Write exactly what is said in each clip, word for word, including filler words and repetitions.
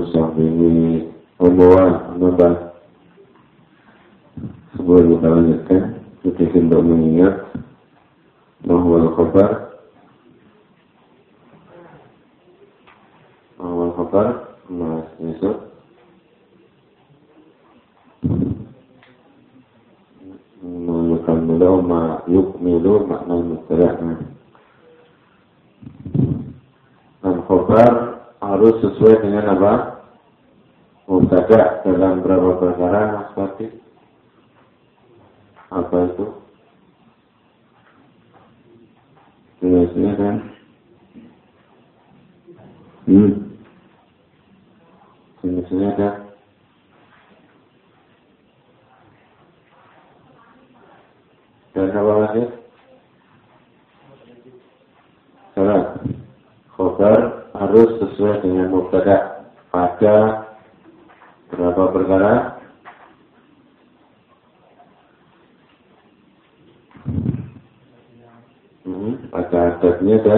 sambil omongan menambah sebelum kita lanjutkan kita untuk mengingat bahwa khabar bahwa khabar Mas Yusuf menukamilu ma yukmilu makna mubtada'nya. Dan khabar harus sesuai dengan apa? Mubtada' dalam berapa perkara Mas Fatih? Apa itu? Jelasnya kan? Hmm. Jelasnya kan? Dan apa lagi? Salah. Khabar harus sesuai dengan mubtada' pada berapa perkara? Hmm, pada adatnya dan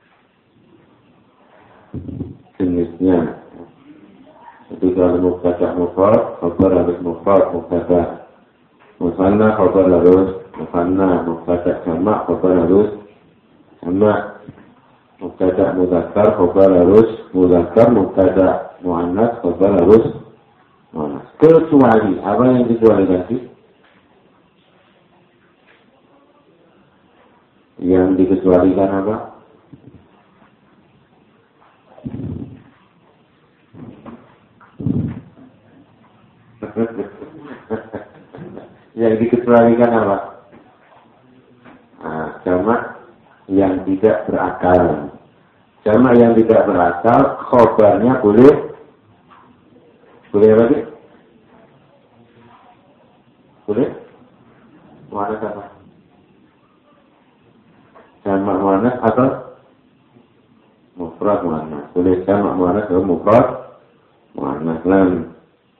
jenisnya. Jadi kalau mubtada' mufrad, khabar harus mufrad mubtada'. Musanna khabar harus musanna, mubtada' jamak khabar harus jamak. Mubtada' mudzakkar khabar harus mudzakkar, mubtada' muannats khabar harus muannats. Kecuali apa yang kecuali tadi? Yang dikecualikan apa? Yang dikecualikan apa? Nah, jamak yang tidak berakal. Jamak yang tidak berakal, khobarnya boleh boleh apa sih? Boleh? Muannats apa? Jamak muannats atau mufrad muannats? Boleh jamak muannats atau mufrad muannats. Lain.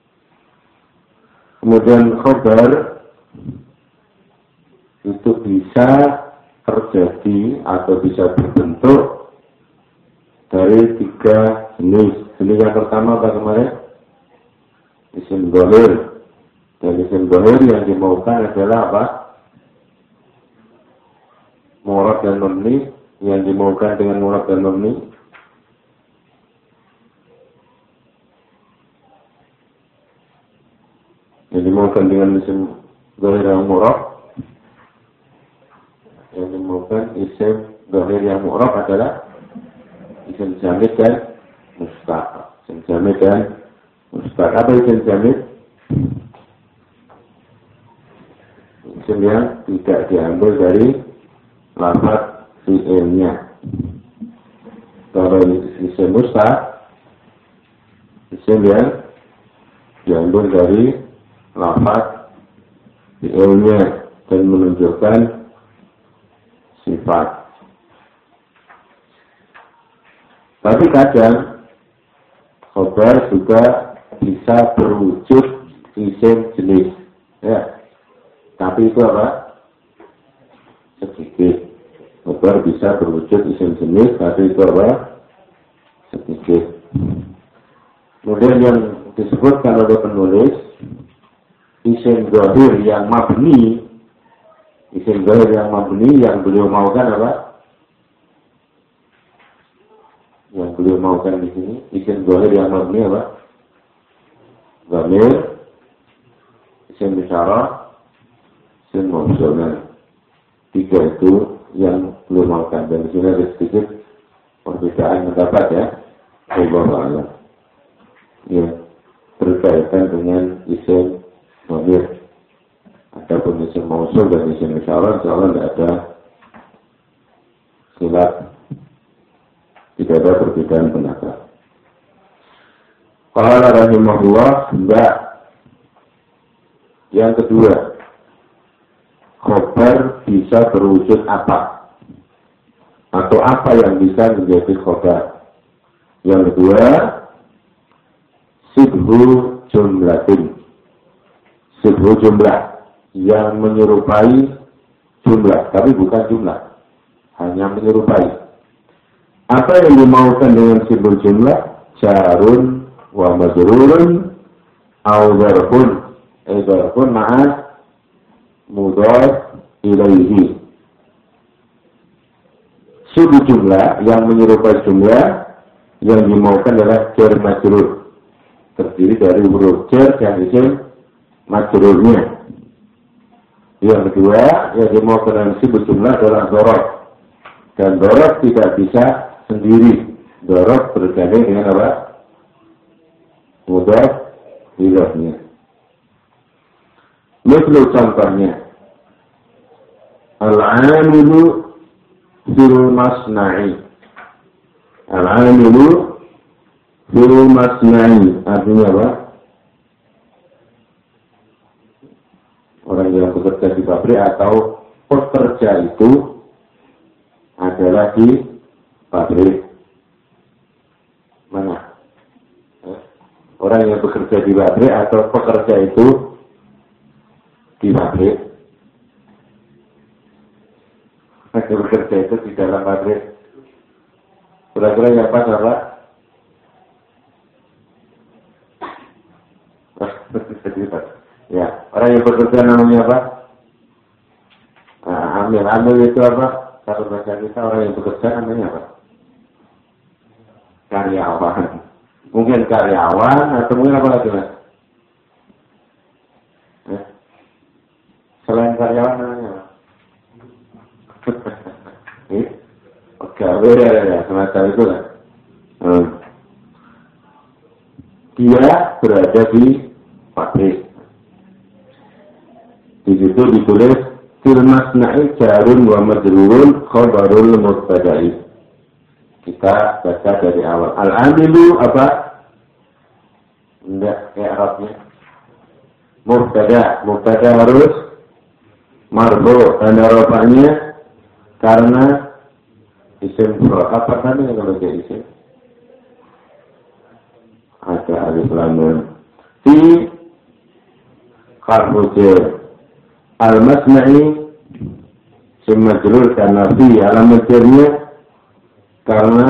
Kemudian khobar itu bisa terjadi atau bisa berbentuk dari tiga jenis. Jenis yang pertama apa kemarin? Isim dhahir. Dan isim dhahir yang dimaukan adalah apa? Murad dan mabni. Yang dimaukan dengan murad dan mabni. Yang dimaukan dengan isim dhahir yang murad. Yang dimaukan isim dhahir yang murad adalah isim jamid dan mustaq. Isim jamid dan mustaq. Apa isim jamid? Isim yang tidak diambil dari lafaz fi'ilnya. Kalau isim mustaq, isim yang diambil dari lafaz fi'ilnya dan menunjukkan sifat. Tapi kadang khabar juga bisa berwujud isim jenis, ya. Tapi itu apa? Sedikit. Khabar bisa berwujud isim jenis, tapi itu apa? Sedikit. Kemudian yang disebutkan oleh penulis isim dhahir yang mabni, isim dhahir yang mabni yang beliau maukan apa? Yang beliau maukan di sini isim dhahir yang mabni apa? Dhamir, isim isyarah, isim mausul. Tiga itu yang beliau maukan. Dan di sini ada sedikit perbedaan pendapat ya. Wallahu a'lam. Ya, berkaitan dengan isim dhamir. Adapun isim mausul dan isim isyarah, insyaallah tidak ada khilaf. Tidak ada perbedaan pendapat. Qala rahimahullah, mbak. Yang kedua, khabar bisa berwujud apa? Atau apa yang bisa menjadi khabar? Yang kedua, sibhu jumlatin. Sibhu jumlah yang menyerupai jumlah, tapi bukan jumlah, hanya menyerupai. Apa yang dimaukan dengan simbol jumlah? Jarun wa majrurun aw dzarfun. Eh dzarfun ma'a mudhaf ilaihi. Sudah jumlah yang menyerupai jumlah yang dimaukan adalah jar majrur, terdiri dari huruf jar dan isim majrurnya. Yang kedua yang dimaukan dengan sibuk jumlah adalah dzaraf, dan dzaraf tidak bisa sendiri. Dzaraf bergandeng dengan apa? Mudhaf ilaihnya. Misal contohnya, al-'amilu fil masna'i. Al-'amilu fil masna'i artinya apa? Orang yang bekerja di pabrik atau pekerja itu adalah di pabrik. Mana? Orang yang bekerja di pabrik atau pekerja itu di pabrik. Yang bekerja itu di dalam pabrik. Kira-kira yang pas apa? Ya, orang yang bekerja namanya apa? Nah, amil, amil itu apa? Kalau bahasa kita orang yang bekerja namanya apa? Karyawan. Mungkin karyawan atau mungkin apa lagi mas? Ya. Selain karyawan namanya apa? Ini pegawai ya, ya, semacam itu lah. Hmm. Dia berada di pabrik. Di situ ditulis fil masna'i jarun wa majrurun khabarul mubtada'i. Kita baca dari awal. Al-'amilu apa? Enggak kayak Arabnya. Mubtada, mubtada harus marfu, tanda rafa'nya karena isim mufrad. Apa tadi kalau dia isim? Ada alif lam mim. Fi harfu jar. Al-masna'i isim majrur karena fi alamat jarnya karena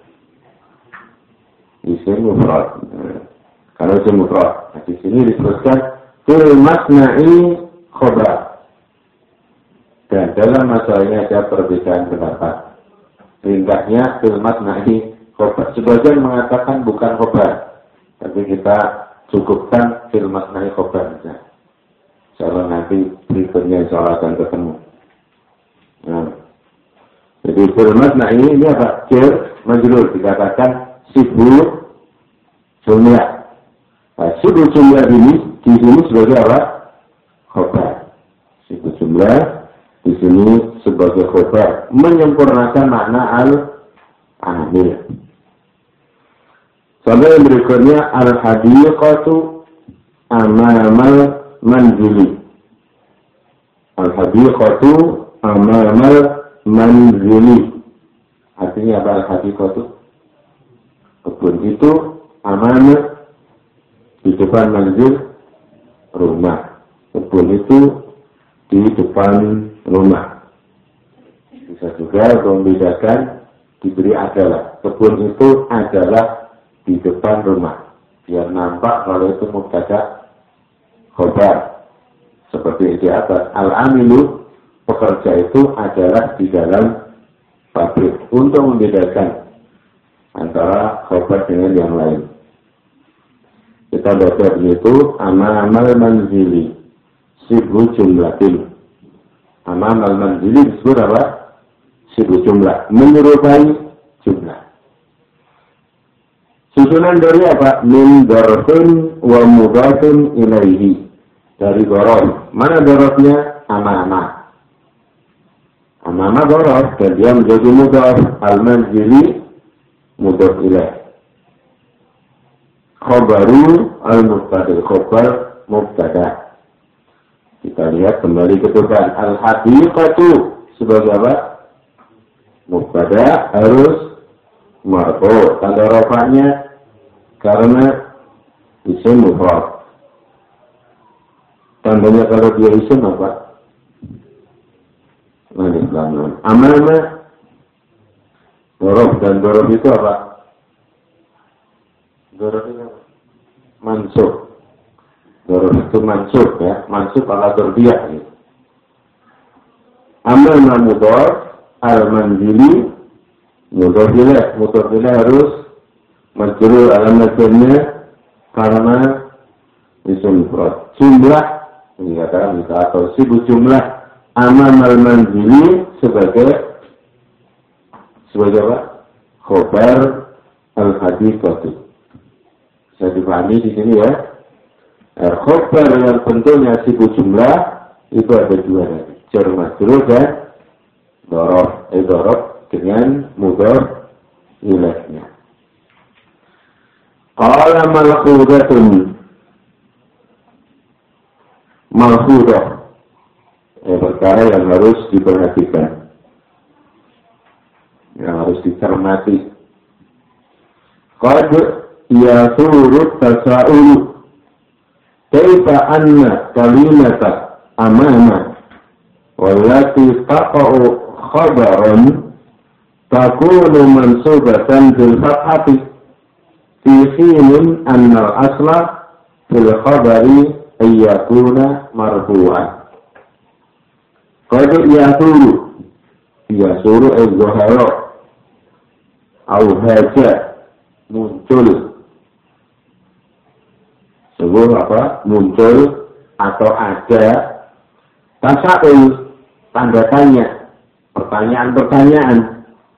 isim mufrad. Kalau isim mufrad, di sini disebutkan fil masna'i khabar. Dan dalam masalah ini ada perbedaan pendapat. Ringkasnya fil masna'i khabar. Sebagian mengatakan bukan khabar, tapi kita cukupkan fil masna'i khabar saja. Insyaallah nanti berikutnya insyaallah akan ketemu. Nah, jadi fil masna'i ini apa? Jar majrur dikatakan sibuk jumlah. Nah, sibuk jumlah ini di sini sebagai apa? Khabar. Sibuk jumlah di sini sebagai khabar menyempurnakan makna al-amil. Contoh yang berikutnya al-hadiqatu amamal manzili. Al-hadiqatu amamal manzili. Artinya apa al-hadiqatu? Kebun itu amanah di depan manzil rumah. Kebun itu di depan rumah. Bisa juga membedakan diberi adalah. Kebun itu adalah di depan rumah. Biar nampak kalau itu mubtada khabar. Seperti di atas. Al-amilu, pekerja itu adalah di dalam pabrik. Untuk membedakan antara khabar dengan yang lain. Kita baca begitu. Amamal manzili sibu jumlatin. Amamal manzili disebut apa? Sibu jumlah. Menyerupai jumlah. Susunan dari apa? Min dzarfin wa mudhafin ilaihi. Dari dzaraf. Mana dzarafnya? Amama. Amama dzaraf dan dia menjadi mudhaf. Al-manzili mudhaf ilaih. Khabaru al-mubtada. Khabar mubtada. Kita lihat kembali ke depan. Al-hadiqatu sebagai apa? Mubtada harus marfu. Tanda rafa'nya karena isim mufrad. Tandanya kalau dia isim apa? Alif lam mim. Amama dzaraf dan dzaraf itu apa? Dzaraf itu apa? mansub. Dorof itu mansub ya, mansub ala dorbiah gitu. Amalna mudor, al-manzili, mudor bila, mudor bila harus majrur alamatnya karena isim mufrad. Jumlah, ini katakan bisa atau sibuk jumlah amal al-manzili sebagai sebagai apa? Khobar al-hadithatu. Bisa dipahami di sini ya. Khobar yang bentuknya sibuk jumlah itu ada dua tadi. Jar majrur dan dorof, eh dorof dengan mudhaf ilaihnya. Qala malkhudatun, malkhudah, eh, perkara yang harus diperhatikan, yang harus dicermati. Qad yasurut tasa'ulu kaifa anna kalimata amama wallati taqa'u khabaran takunu mansubatan bil fathati fi hinin anna al-asla fil khabari ayyakuna marfu'an. Qad yasuru yasuru az-zuhara au haja muncul sebuah apa muncul atau ada tasa'ul tanda tanya, pertanyaan-pertanyaan.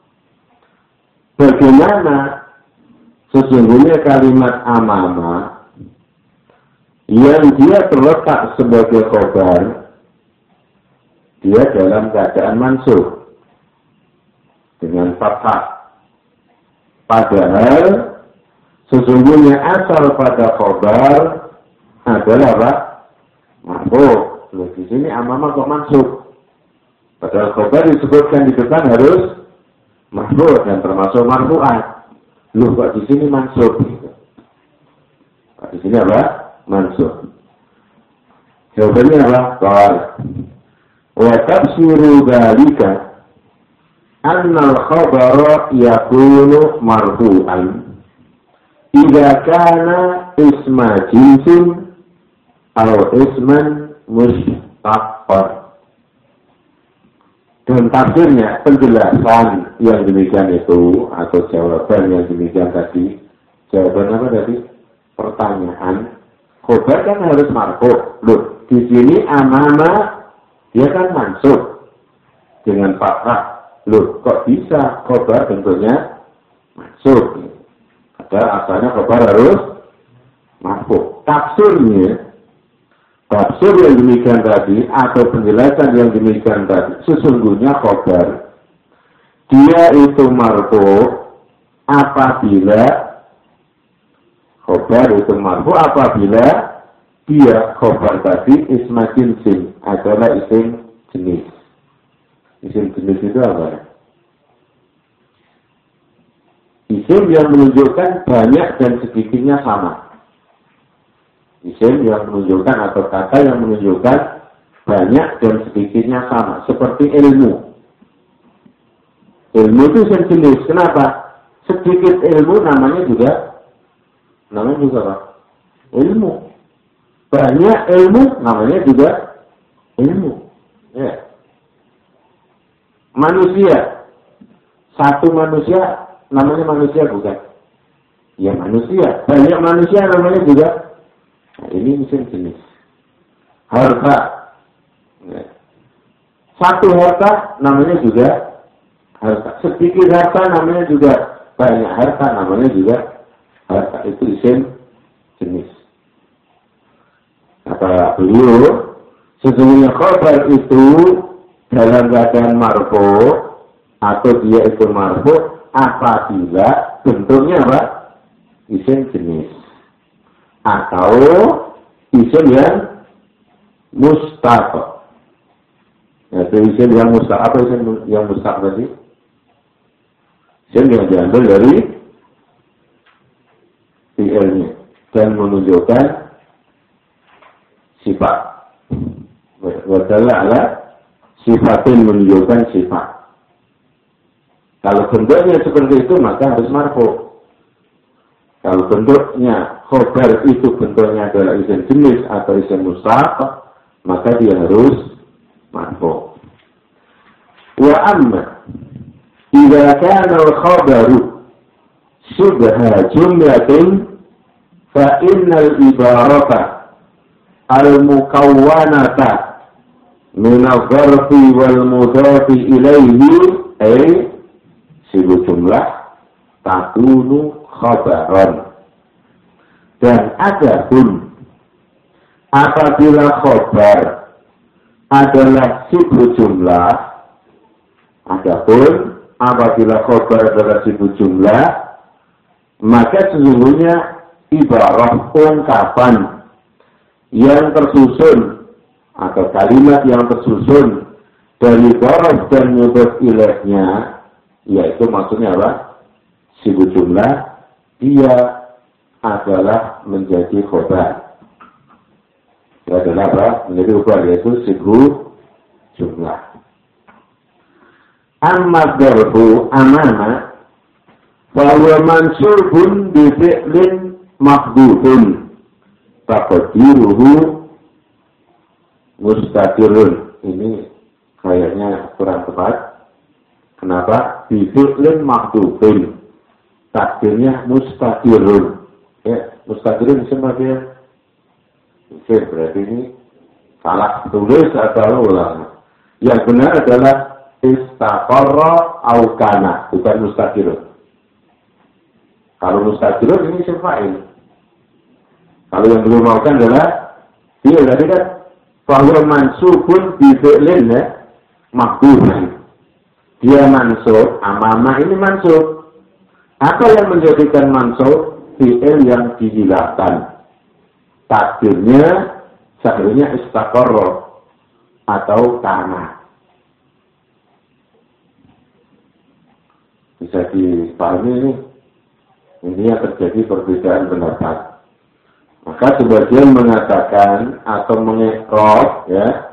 Bagaimana sesungguhnya kalimat amama yang dia terletak sebagai khobar, dia dalam keadaan mansub dengan fathah. Padahal sesungguhnya asal pada khobar adalah apa? Marfu'. Loh, di sini amama kok mansub? Padahal khobar disebutkan di depan harus marfu' dan termasuk marfu'an. Loh, kok di sini mansub? Kok di sini apa? Mansub. Jawabannya apa? Qala wa tafsiru dzalika anna al-khabara yakunu marfu'an idza kana isma jinsin aw isman mustaqar. Dan tafsirnya, penjelasan yang demikian itu atau jawaban yang demikian tadi, jawaban apa tadi? Pertanyaan. Khobar kan harus marfu'. Loh, di sini amama dia kan mansub dengan fathah. Loh, kok bisa khobar bentuknya mansub? Padahal asalnya khobar harus marfu'. Tafsirnya, tafsir yang demikian tadi atau penjelasan yang demikian tadi, sesungguhnya khobar dia itu marfu' apabila khobar itu marfu' apabila dia khobar tadi isma jinsin adalah isim jenis. Isim jenis itu apa? Isim yang menunjukkan banyak dan sedikitnya sama. Isim yang menunjukkan atau kata yang menunjukkan banyak dan sedikitnya sama. Seperti ilmu. Ilmu itu isim jenis. Kenapa? Sedikit ilmu namanya juga namanya juga apa? Ilmu. Banyak ilmu namanya juga ilmu. Ya. Manusia. Satu manusia namanya manusia bukan? Ya manusia. Banyak manusia namanya juga. Nah, ini isim jenis. Harta. Ya. Satu harta namanya juga harta. Sedikit harta namanya juga banyak harta namanya juga harta. Itu isim jenis. Kata beliau, sesungguhnya khabar itu dalam keadaan marfu' atau dia itu marfu' apabila bentuknya apa? Isim jenis. Atau isim yang mustaq. Yaitu isim yang mustaq. Apa isim yang mustaq tadi? Isim yang diambil dari fi'ilnya dan menunjukkan sifat. Wadalla ala sifatin, menunjukkan sifat. Kalau bentuknya seperti itu maka harus marfu'. Kalau bentuknya khobar itu bentuknya adalah isim jenis atau isim mustaq, maka dia harus marfu'. Wa amma idza kana al-khabaru subha jumlatin fa innal ibarata al-mukawwanata min al-dharfi wal mudhafi ilayhi ay sibu jumlah takunu khabaran. Dan adapun apabila khabar adalah sibu jumlah, adapun apabila khabar adalah sibu jumlah, maka sesungguhnya ibarat ungkapan yang tersusun atau kalimat yang tersusun dari dzarf dan mudhaf ilaihnya, yaitu maksudnya apa? Sibu jumlah, dia adalah menjadi khobar. Dia adalah apa? Menjadi khobar, yaitu sibu jumlah. Amma dzarfu amana bahwa mansubun bi fi'lin mahdhufun taqdiruhu mustaqirun. Ini kayaknya kurang tepat. Kenapa? Bi fi'lin mahdhufun. Takdirnya mustaqirun. Ya, mustaqirun sebenarnya Oke, berarti ini salah tulis atau ulang. Yang benar adalah istaqarra au kana, bukan mustaqirun. Kalau mustaqirun ini isim fa'il. Kalau yang belum maukan adalah dia tadi kan bahwa mansubun bi fi'lin ya mahdhufun. Dia mansub, amama ini mansub. Apa yang menjadikan mansub? Fi'il yang dihilangkan. Takdirnya sebenarnya istaqarra atau kana. Bisa dipahami ini. Ini yang terjadi perbedaan pendapat. Maka sebagian mengatakan atau mengekrot ya.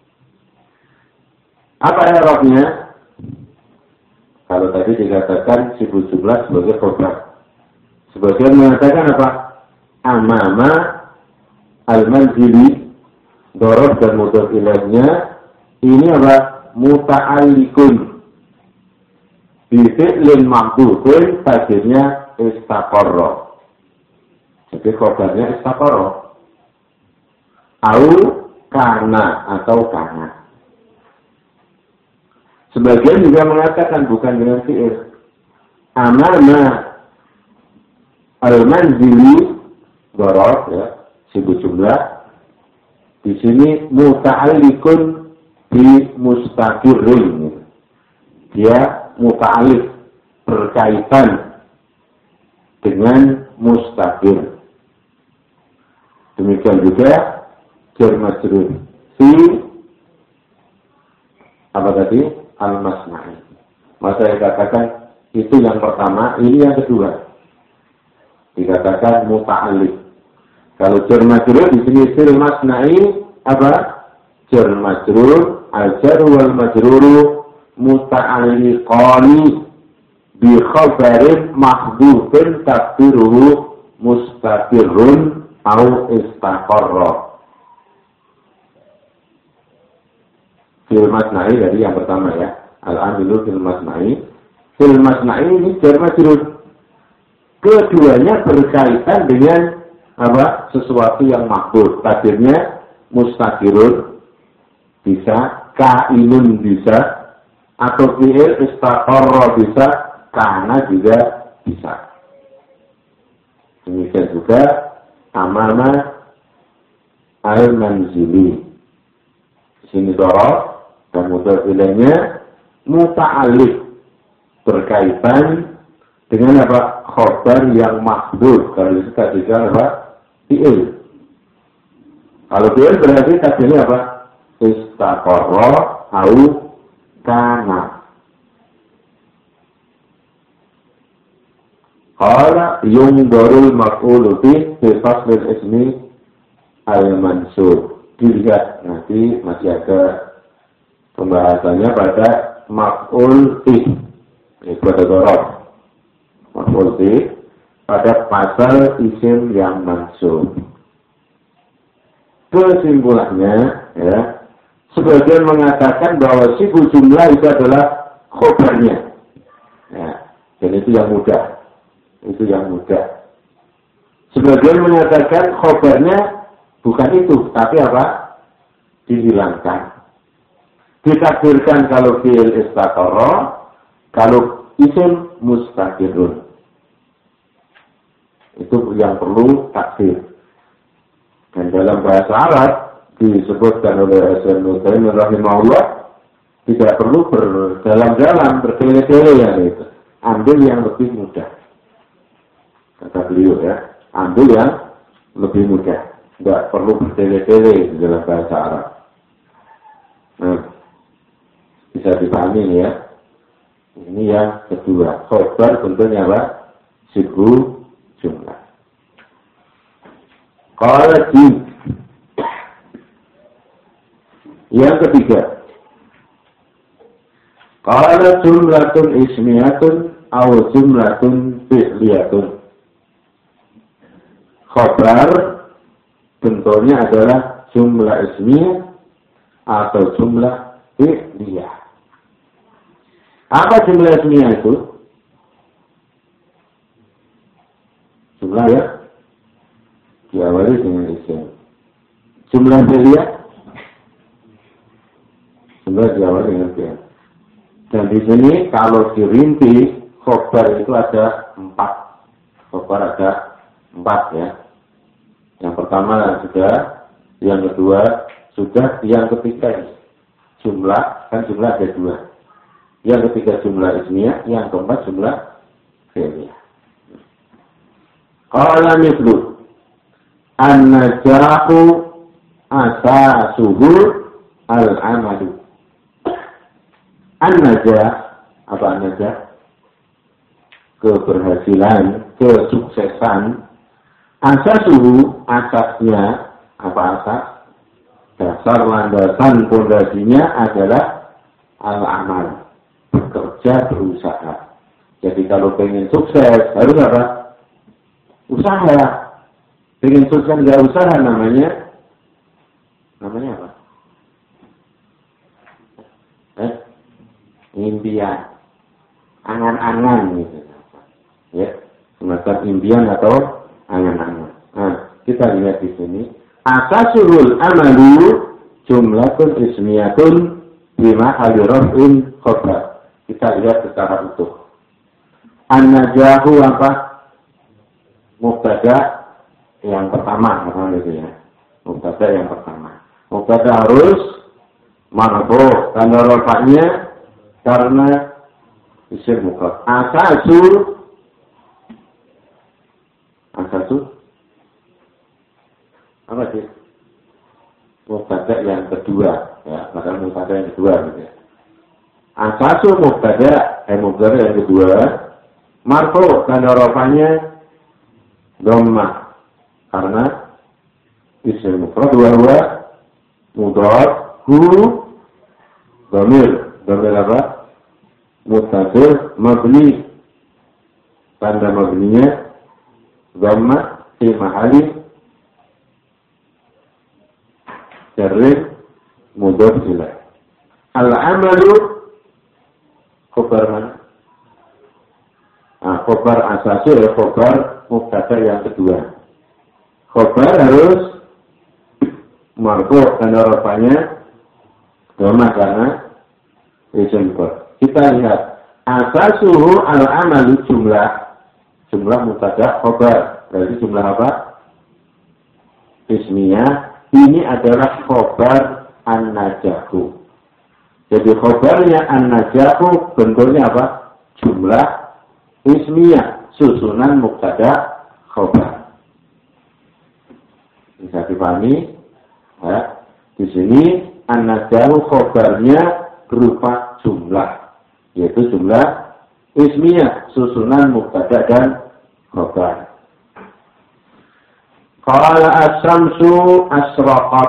Apa erotnya? Kalau tadi dikatakan sibu jumlah sebagai khobar. Sebagian mengatakan apa? Amama al-manzili dzarf dan mudhaf ilaihnya ini apa? Muta'alliqun bi fi'lin mahdhufin takdirnya istaqarra. Jadi khobarnya istaqarra. Au kana atau kana. Sebagian juga mengatakan bukan dengan fi'il. Amama al-manzili dzarf ya, sibu jumlah. Di sini muta'alliqun bi mustaqirrin. Dia muta'alliq berkaitan dengan mustaqir. Demikian juga jar majrur fi apa tadi? Al-Masna'i. Masa saya katakan itu yang pertama, ini yang kedua. Dikatakan muta'alliq. Kalau jar majrur di sini fil Masna'i apa? Jar majrur, al-jar wal majruru muta'alliqani bi khabarin mahdhufin taqdiruhu mustaqirrun au istaqarra. Fil Masna'i dari yang pertama ya. Al-amilu fil Masna'i. Fil Masna'i ini jar majrur. Keduanya berkaitan dengan apa? Sesuatu yang mahdhuf. Takdirnya mustaqirun bisa, kainun bisa, atau fi'il istaqarra bisa, kana juga bisa. Demikian juga amama al-manzili. Di sini dzarf dan mudhaf ilaihnya muta'alliq berkaitan dengan apa? Khobar yang mahdhuf. Kalau itu tadinya apa? Fi'il. Kalau fi'il berarti tadinya apa? Istaqarra au kana. Qala yungdarul maf'ulu fi fi faslil ismi al-mansub. Dilihat nanti masih ada pembahasannya pada maf'ul fi, itu pada dzaraf. Maf'ul fi pada pasal isim yang mansub. Kesimpulannya, ya, sebagian mengatakan bahwa sifu jumlah itu adalah khobarnya. Ya, dan itu yang mudah. Itu yang mudah. Sebagian mengatakan khobarnya bukan itu, tapi apa? Dihilangkan. Ditakdirkan kalau fi'il istatara, kalau isim mustaqirun. Itu yang perlu takdir. Dan dalam bahasa Arab disebutkan oleh Hasan Nusaimi rahimahullah, tidak perlu berjalan-jalan, bertele-tele yang itu. Ambil yang lebih mudah. Kata beliau ya, ambil yang lebih mudah. Tidak perlu bertele-tele di dalam bahasa Arab. Nah, bisa dipahami ya. Ini yang kedua. Khobar tentunya apa? Sifu jumlah. Qala di. Yang ketiga. Qala jumlatun ismiyatun aw jumlatun fi'liyatun. Khobar bentuknya adalah jumlah ismiyah atau jumlah fi'liyah. Apa jumlah ismiyah itu? Jumlah ya diawali dengan isim. Jumlah fi'liyah jumlah diawali dengan fi'liyah. Dan di sini kalau dirinci khobar itu ada empat. Khobar ada empat ya. Yang pertama sudah, yang kedua sudah, yang ketiga jumlah, kan jumlah ada dua. Yang ketiga jumlah ismiyah, yang keempat jumlah fi'liyah. Qala mithlu an-najahu asasuhu al-amalu. An-najah, apa an-najah? Keberhasilan, kesuksesan. Asasuhu, asasnya, apa asas? Dasar landasan pondasinya adalah al-amal. Bekerja, berusaha. Jadi kalau pengen sukses, harus apa? Usaha. Pengen sukses nggak usaha namanya, namanya apa? Eh? Impian. Angan-angan gitu. Ya, semacam impian atau angan-angan. Nah, kita lihat di sini. Asasul amalu jumlatun ismiyatun bima alirafin khobar. Kita lihat secara utuh. An-najahu apa? Mubtada yang pertama, apa gitu ya? Mubtada yang pertama. Mubtada harus marfu karena rafa'nya karena isim mufrad. Asasul Asasu apa sih? Mubtada yang kedua, ya, padahal mubtada yang kedua gitu ya. Asasu mubtada, eh mubtada yang kedua, marfu tanda rafanya dhammah karena isim mufrad wa huwa mudhaf hu dhamir, dhamir apa? Muttasil mabni, tanda mabninya dhamma fi mahali jarrin mudhaf ilaih. Al-amalu khobar mana? Nah, khobar asasi ya khobar mubtada yang kedua. Khobar harus marfu karena rafanya dhamma karena isim mufrad. Kita lihat asasuhu al-amalu jumlah jumlah mubtada khobar. Berarti jumlah apa? Ismiyah. Ini adalah khobar an-najahu. Jadi khobarnya an-najahu bentuknya apa? Jumlah ismiyah. Susunan mubtada khobar. Bisa dipahami? Ya. Di sini an-najahu khobarnya berupa jumlah. Yaitu jumlah ismiyah, susunan mubtada dan khobar. Qala as-samsu asraqat.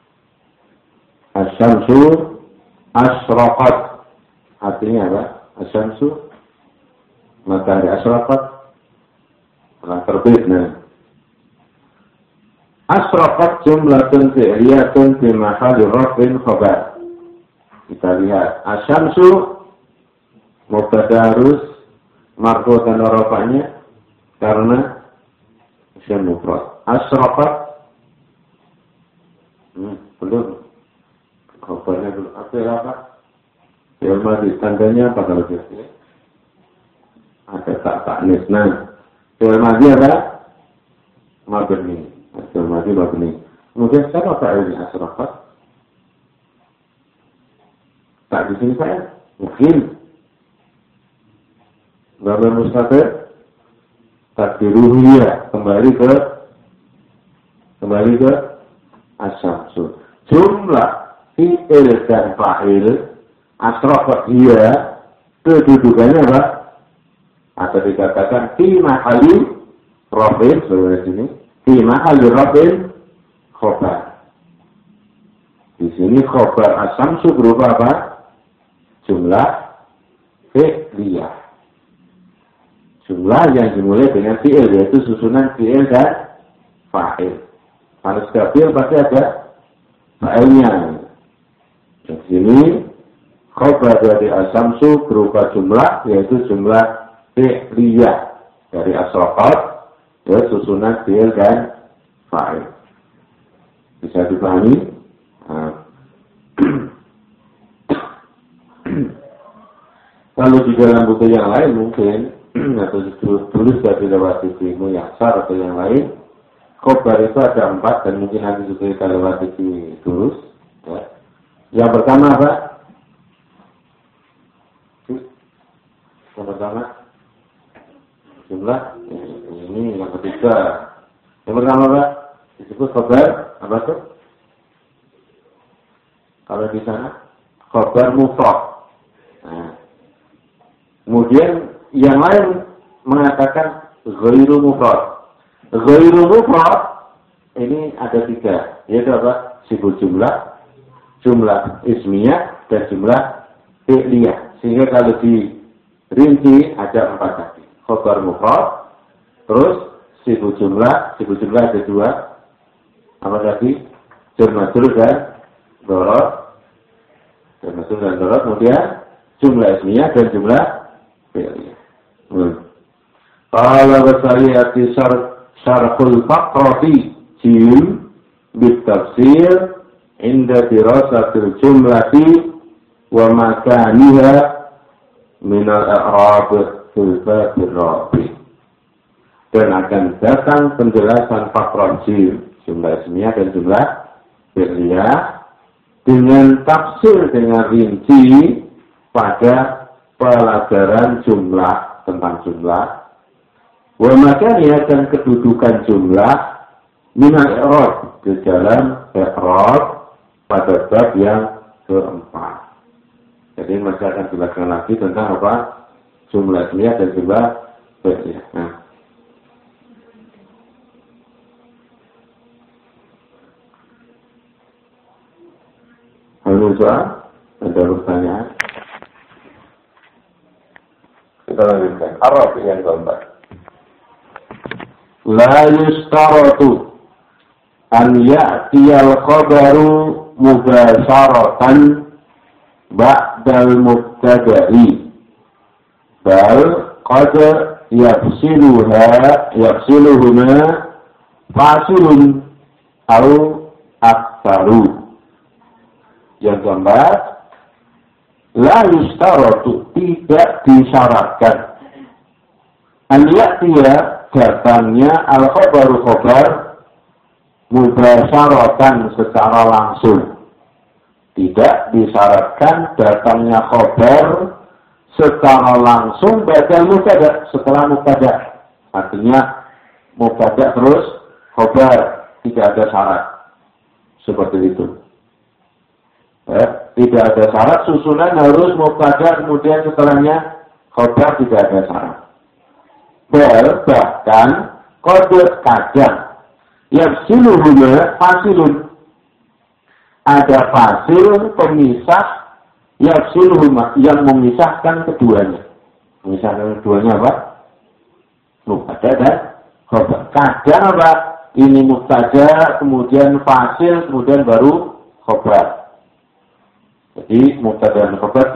As-samsu asraqat. Artinya apa? As-samsu matahari asraqat. telah terbit. Nah, asraqat jumlatun fi'liyatun fi mahalli raf'in khabar. Kita lihat asyamsu mubtada harus marfu dan rafa'nya karena isim mufrad. Asraqat hmm, belum khabarnya belum apa apa? Fi'il madhi tandanya apa kalau gitu? Ada tak taknis. Nah, fi'il madhi ada mabni. Fi'il madhi mabni. Kemudian siapa fa'ilnya asraqat? Tak di sini saya. Mungkin Bapak Mustaqir takdiruhiyah kembali ke kembali ke asyamsu. Jumlah fi'il dan fa'il asraqat dia kedudukannya apa? Atau dikatakan fi mahalli raf'in sebenarnya sini fi mahalli raf'in khobar. Di sini khobar asyamsu berupa apa? Jumlah fi'liyah. Jumlah yang dimulai dengan fi'il, yaitu susunan fi'il dan fa'il. Kalau sudah fi'il pasti ada fa'ilnya. Di sini khobar dari asyamsu berupa jumlah, yaitu jumlah fi'liyah dari asraqat, yaitu susunan fi'il dan fa'il. Bisa dipahami? Nah. Kalau di dalam buku yang lain mungkin atau tulis dari lewat ilmu yang sar atau yang lain, khobar itu ada empat dan mungkin nanti juga kita lewat di tulis. Ya. Yang pertama apa? Yang pertama jumlah ini yang ketiga. Yang pertama apa? Disebut khobar apa tuh? Kalau di sana khobar mufrad. Nah. Kemudian yang lain mengatakan ghairu mufrad. Ghairu mufrad ini ada tiga, yaitu apa? Sifat jumlah, jumlah ismiyah, dan jumlah fi'liyah. Sehingga kalau dirinci ada empat tadi. Khobar mufrad, terus sifat jumlah, sifat jumlah ada dua. Apa tadi? Jar majrur dan dzaraf. Jar majrur dan dzaraf. Kemudian jumlah ismiyah dan jumlah Qala wasariyati syarhul faqrati jim bitafsir inda dirasatil jumlati wa makaniha min al-i'rab fil babil rabi. Dan akan datang penjelasan faqrah jim, jumlah ismiyah dan jumlah fi'liyah dengan tafsir dengan rinci pada pelajaran jumlah tentang jumlah, wa makaniha dan kedudukan jumlah min al-i'rab di dalam i'rab pada bab yang keempat. Jadi masih akan dijelaskan lagi tentang apa jumlah ismiyah dan jumlah fi'liyah. Nah, halo soal, ada pertanyaan? Kita lanjutkan. Arab yang keempat. La yustaratu an ya'tiyal khabaru mubasharatan ba'dal mubtada'i bal qad yafsiluha yafsiluhuma fasilun au aktsaru. Yang keempat, la yustaratu tidak disyaratkan an ya'tiya datangnya al-khabaru khabar mubasharatan secara langsung. Tidak disyaratkan datangnya khabar secara langsung badal mubtada, setelah mubtada. Artinya mubtada terus khabar, tidak ada syarat seperti itu. Ya, tidak ada syarat, susunan harus mubtada kemudian setelahnya khabar, tidak ada syarat. Bel, bahkan kode kadang yafsiluhuma fasilun, ada fasil pemisah yafsiluhuma yang memisahkan keduanya. Memisahkan keduanya apa? Mubtada dan khobar. Kadang apa? Ini mubtada, kemudian fasil, kemudian baru khobar. Jadi mubtada dan khobar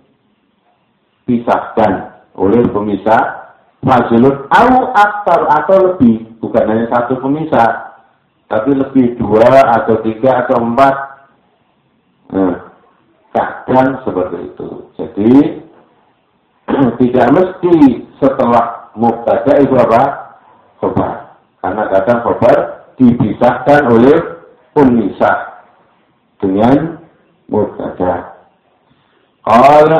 dipisahkan oleh pemisah fasilun au aktar atau lebih, bukan hanya satu pemisah, tapi lebih dua atau tiga atau empat. Nah, kadang seperti itu. Jadi tidak mesti setelah mubtada itu apa? Khobar. Karena kadang khobar dipisahkan oleh pemisah dengan mubtada. Qala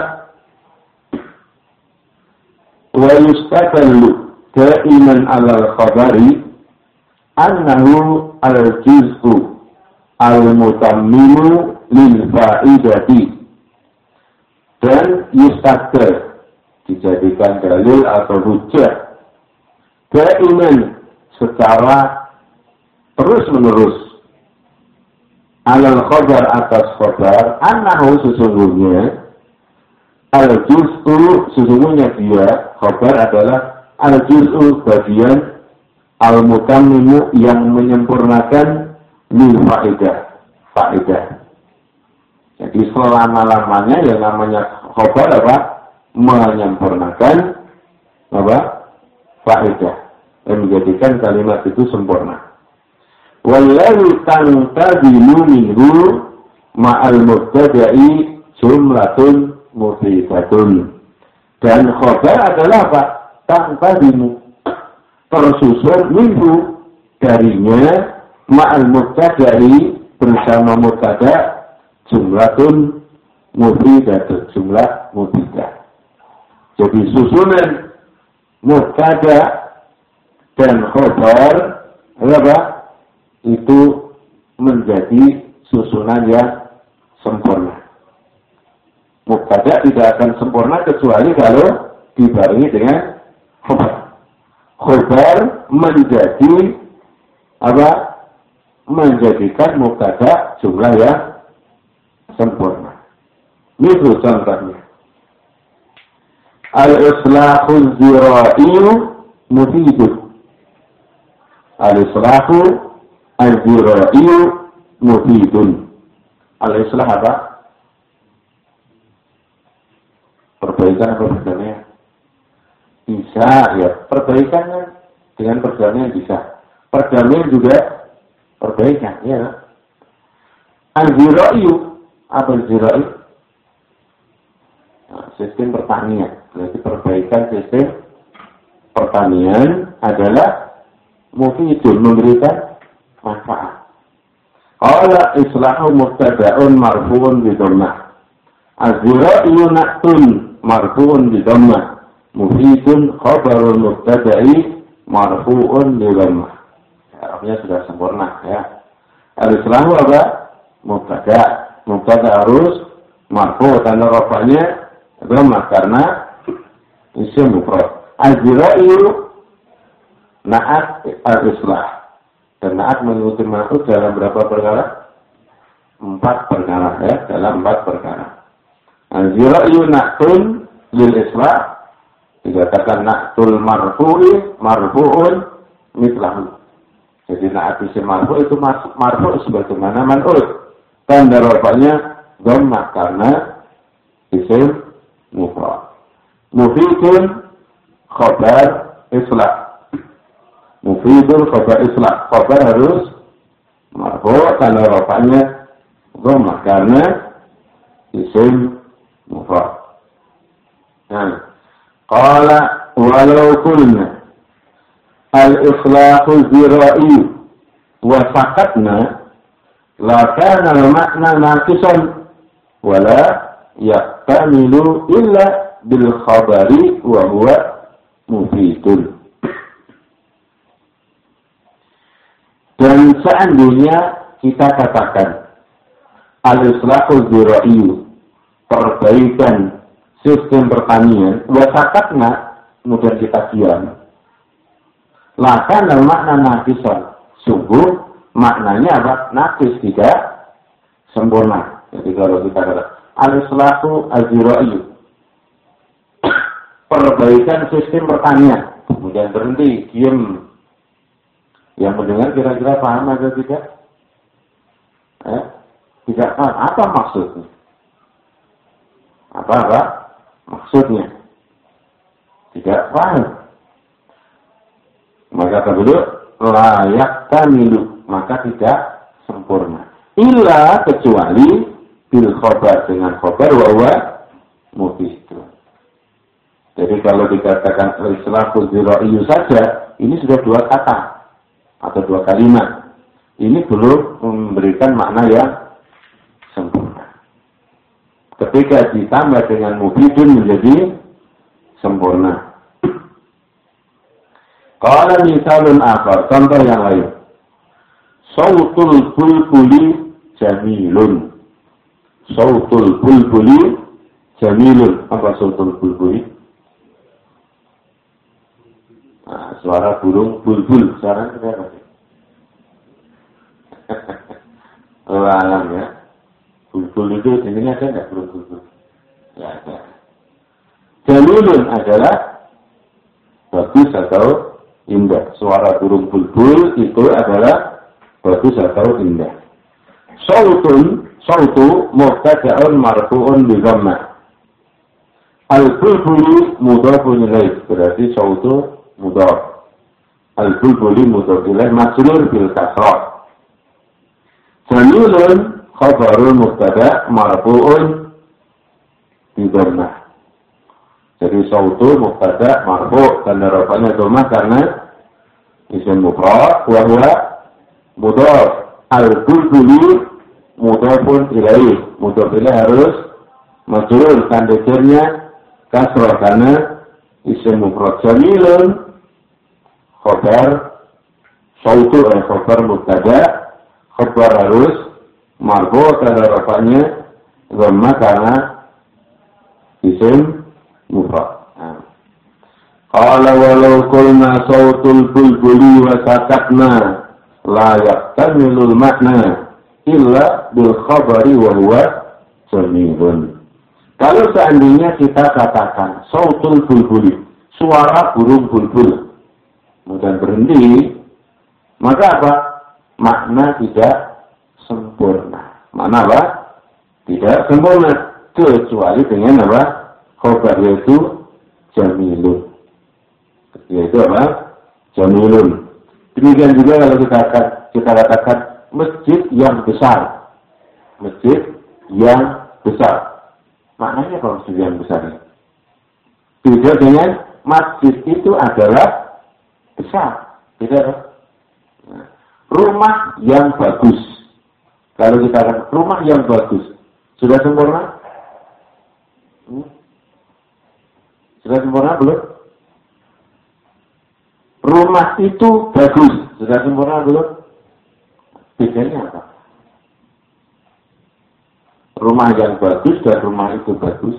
wa yustadallu da'iman 'alal khabari annahu al-juz'u al-mutammimu lil fa'idati. Dan yustadal dijadikan dalil atau hujjah da'iman secara terus-menerus 'alal khabar atas khabar annahu sesungguhnya al-juz'u sesungguhnya dia khabar adalah al-juz'u bagian al-mutammimu yang menyempurnakan lil faedah faedah. Jadi selama-lamanya yang namanya khabar apa? Menyempurnakan apa? Faedah, yang menjadikan kalimat itu sempurna. Wallahi tantazilu minhu ma'al mubtada'i jumlatun mufidatun. Dan khabar adalah apa? Tantazilu, tersusun minhu darinya ma'al mubtada'i bersama mubtada jumlatun mufidatun, jumlah mufidah. Jadi susunan mubtada dan khabar apa? Itu menjadi susunan yang sempurna. Mubtada tidak akan sempurna kecuali kalau dibarengi dengan khabar. Khabar menjadi apa? Menjadikan mubtada jumlah yang sempurna. Ini contohnya. Al-islahu zira'iyu mufidun. Al-islahu al-zira'iyu mufidun. Al-islah apa? Perbaikan apa perbaikannya? Bisa, ya. Perbaikannya dengan perdamaian bisa. Perdamaian juga perbaikan, ya. Al-zira'iyu, apa al-zira'iyu? Nah, sistem pertanian. Berarti perbaikan sistem pertanian adalah mufidun, memberikan manfaat. Qala islahu mubtada'un marfu'un bi dhammah. Az-zira'iyu na'tun marfu'un bi dhammah. Mufidun khabarun mubtada'i marfu'un bi dhammah. Arabnya sudah sempurna, ya. Al-islahu apa? Mubtada. Mubtada harus marfu', tanda rafa'nya dhammah karena isim mufrad. Az-zira'iyu na'at al-islah. Dan na'at mengikuti maksud dalam berapa perkara? Empat perkara, ya. Dalam empat perkara. Az-zira'iyu na'tun lil islah. Dikatakan na'tul marfu'i marfu'un mislahu. Jadi na'at isim marfu' itu marfu' sebagaimana man'ud. Tanda rafa'nya dhammah karena isim mufrad. Mufidun khabar islah. Mufidun khabar islah. Khabar harus marfu', tanda rafa'nya dhammah karena isim mufrad. Nah, qala walau qulna al-islahu zira'i wa sakatna la kana al-ma'na naqisan wa la yahtamilu illa bil khabari wa huwa mufidun. Dan seandainya kita katakan al-islahu zira'i, perbaikan sistem pertanian, wasakatna, kemudian kita diam, lakan dan makna naqisan, sungguh maknanya apa? Naqis, tidak sempurna. Jadi kalau kita katakan al-islahu az-zira'i, perbaikan sistem pertanian, kemudian berhenti, diam, Yang mendengar kira-kira paham atau tidak? Eh? Tidak paham. Apa maksudnya? Apa-apa? Maksudnya? Tidak paham. Maka dulu layak tamilu, maka tidak sempurna. Illa kecuali bil khobar, dengan khobar wa huwa mufistu. Jadi kalau dikatakan islahul zira'iyu saja, ini sudah dua kata atau dua kalimat. Ini belum memberikan makna yang sempurna. Ketika ditambah dengan mufidun menjadi sempurna. Kalau misalun akhar, contoh yang lain. Sautul bulbuli jamilun. Sautul bulbuli jamilun. Apa sautul bulbuli? Nah, suara burung bulbul. Suara itu apa sih? Oh, alam ya. Bulbul itu di sini ada enggak burung bulbul? Ya ada. Jamilun adalah bagus atau indah. Suara burung bulbul itu adalah bagus atau indah. Sautun, sautu mubtada'un marfu'un bi dhammah. Al-bulbuli mudhafun ilaih, berarti sautu mudhaf. Al-bulbuli mudhaf ilaih majrur bil kasrah. Jamilun khabarun mubtada' marfu'un bi dhammah. Jadi sautu mubtada' marfu' dan rafa'nya dhammah karena isim mufrad wa huwa mudhaf. Al-bulbuli mudhafun ilaih. Mudhaf ilaih harus majrur, tandanya kasrah karena isim mufrad. Jamilun khabar sautu eh khabar mubtada', khabar harus marfu' dan rafa'nya dhammah karena isim mufrad. Qala walau qulna sautul bulbuli wa sakatna la yaqtamilul makna illa bil khabari wa huwa jamilun. Kalau seandainya kita katakan sautul bulbuli, suara burung bulbul, kemudian berhenti, maka apa? Makna tidak sempurna. Makna apa? Tidak sempurna, kecuali dengan apa? Khabar yaitu jamilun. Yaitu apa? Jamilun. Demikian juga kalau kita katakan, kita katakan masjid yang besar. Masjid yang besar. Maknanya apa masjid yang besar? Beda dengan masjid itu adalah besar. Beda. Nah, rumah yang bagus. Kalau kita katakan rumah yang bagus, sudah sempurna? Hmm? Sudah sempurna belum? Rumah itu bagus. Sudah sempurna belum? Bedanya apa? Rumah yang bagus dan rumah itu bagus.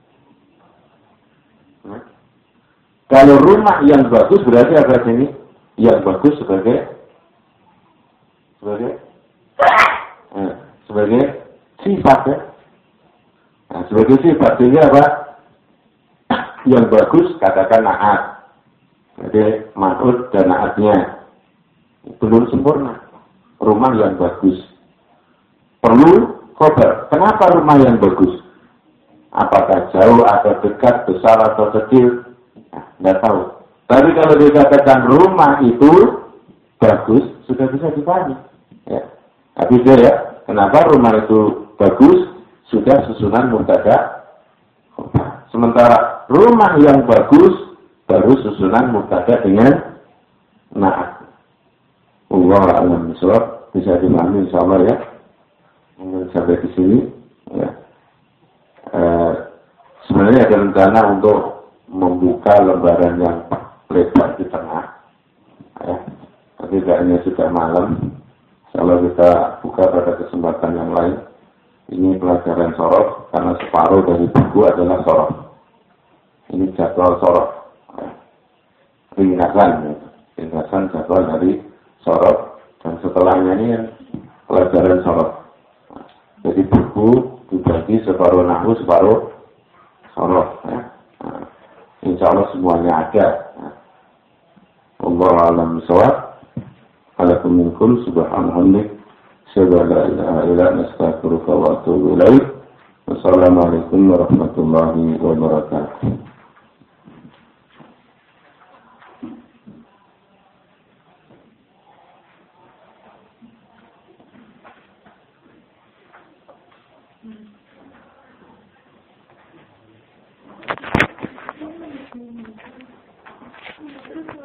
Nah. Kalau rumah yang bagus berarti apa ini? Yang bagus sebagai sebagai eh, sebagai sifat ya. Nah, sebagai sifat ini apa? Yang bagus katakan naat. Jadi man'ud dan naatnya belum sempurna. Rumah yang bagus perlu khabar. Kenapa rumah yang bagus? Apakah jauh atau dekat, besar atau kecil? Nah, tidak tahu. Tapi kalau dikatakan rumah itu bagus, sudah bisa dipahami. Ya. Tapi ya, kenapa rumah itu bagus? Sudah susunan mubtada. Sementara rumah yang bagus baru susunan mubtada dengan naat. Allah a'lam bishawab, bisa dimahami insyaallah ya. Mungkin sampai di sini ya. E, sebenarnya ada rencana untuk membuka lembaran yang lebar di tengah. Ya. Tapi kayaknya sudah malam. Kalau kita buka pada kesempatan yang lain. Ini pelajaran sorof karena separuh dari buku adalah sorof. Ini jadwal sorof. Ringkasan, ringkasan jadwal dari sorof, dan setelahnya ini yang pelajaran sorof. Jadi buku dibagi separuh nahwu, separuh sorof. Ya. Nah, insya Allah semuanya ada. Allah alam bishawab. lakum minkum subhanallah. Asyhadu an la ilaha illa anta astaghfiruka wa atubu ilaik. Wassalamualaikum warahmatullahi wabarakatuh.